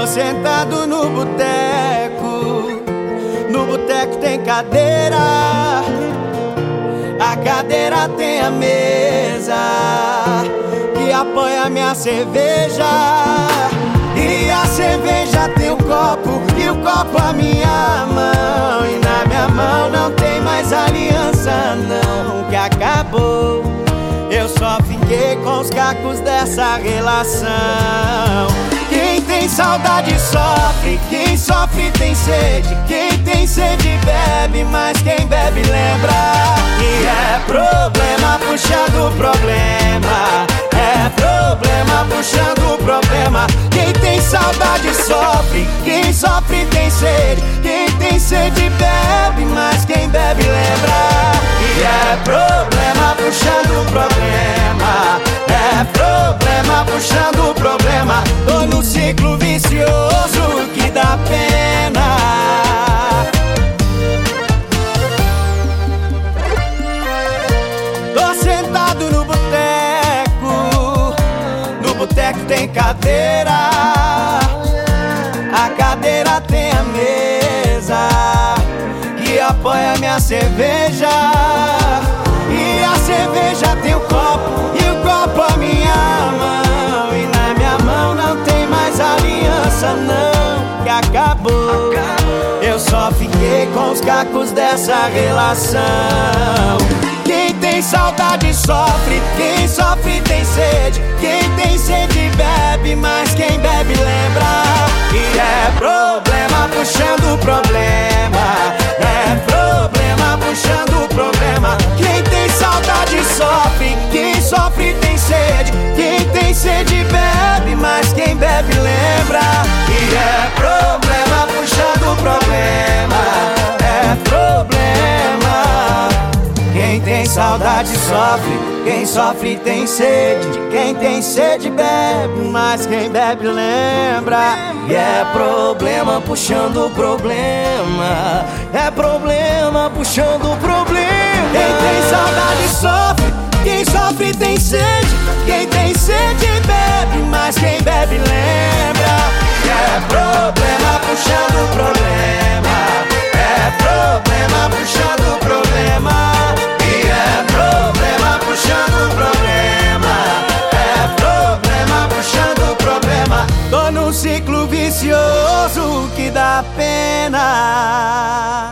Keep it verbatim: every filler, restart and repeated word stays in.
sentado no boteco, no boteco tem cadeira, a cadeira tem a mesa que apoia minha cerveja, e a cerveja tem o copo, e o copo a minha mão, e na minha mão não tem mais aliança não, que acabou. Eu só fiquei com os cacos dessa relação. Quem tem saudade sofre, quem sofre tem sede, quem tem sede bebe, mas quem bebe lembra. E é problema puxando problema, é problema puxando problema. Quem tem saudade sofre, quem sofre tem sede, quem tem sede bebe, mas quem bebe lembra. E é problema puxando problema, é problema puxando problema. Tô no ciclo vicioso que dá pena. Tô sentado no boteco, no boteco tem cadeira, a cadeira tem a mesa que apoia minha cerveja, e a cerveja tem o copo, e o copo a minha mão, e na minha mão não tem mais aliança não, que acabou. Eu só fiquei com os cacos dessa relação. Quem tem saudade sofre, quem sofre tem sede, quem tem sede bebe, mas quem bebe lembra. E é problema puxando problema, é problema puxando problema. Quem tem saudade sofre, quem sofre tem sede, quem tem sede bebe, mas quem bebe lembra. E é problema puxando problema, é problema. Quem tem saudade sofre, quem sofre tem sede, quem tem sede bebe, mas quem bebe lembra. E é problema puxando problema, é problema puxando problema. Quem tem saudade sofre, quem sofre tem sede, quem tem sede bebe, mas quem bebe lembra. E é problema puxando problema, é problema puxando problema. E é problema puxando problema, é problema puxando problema. Tô num ciclo vicioso que dá pena.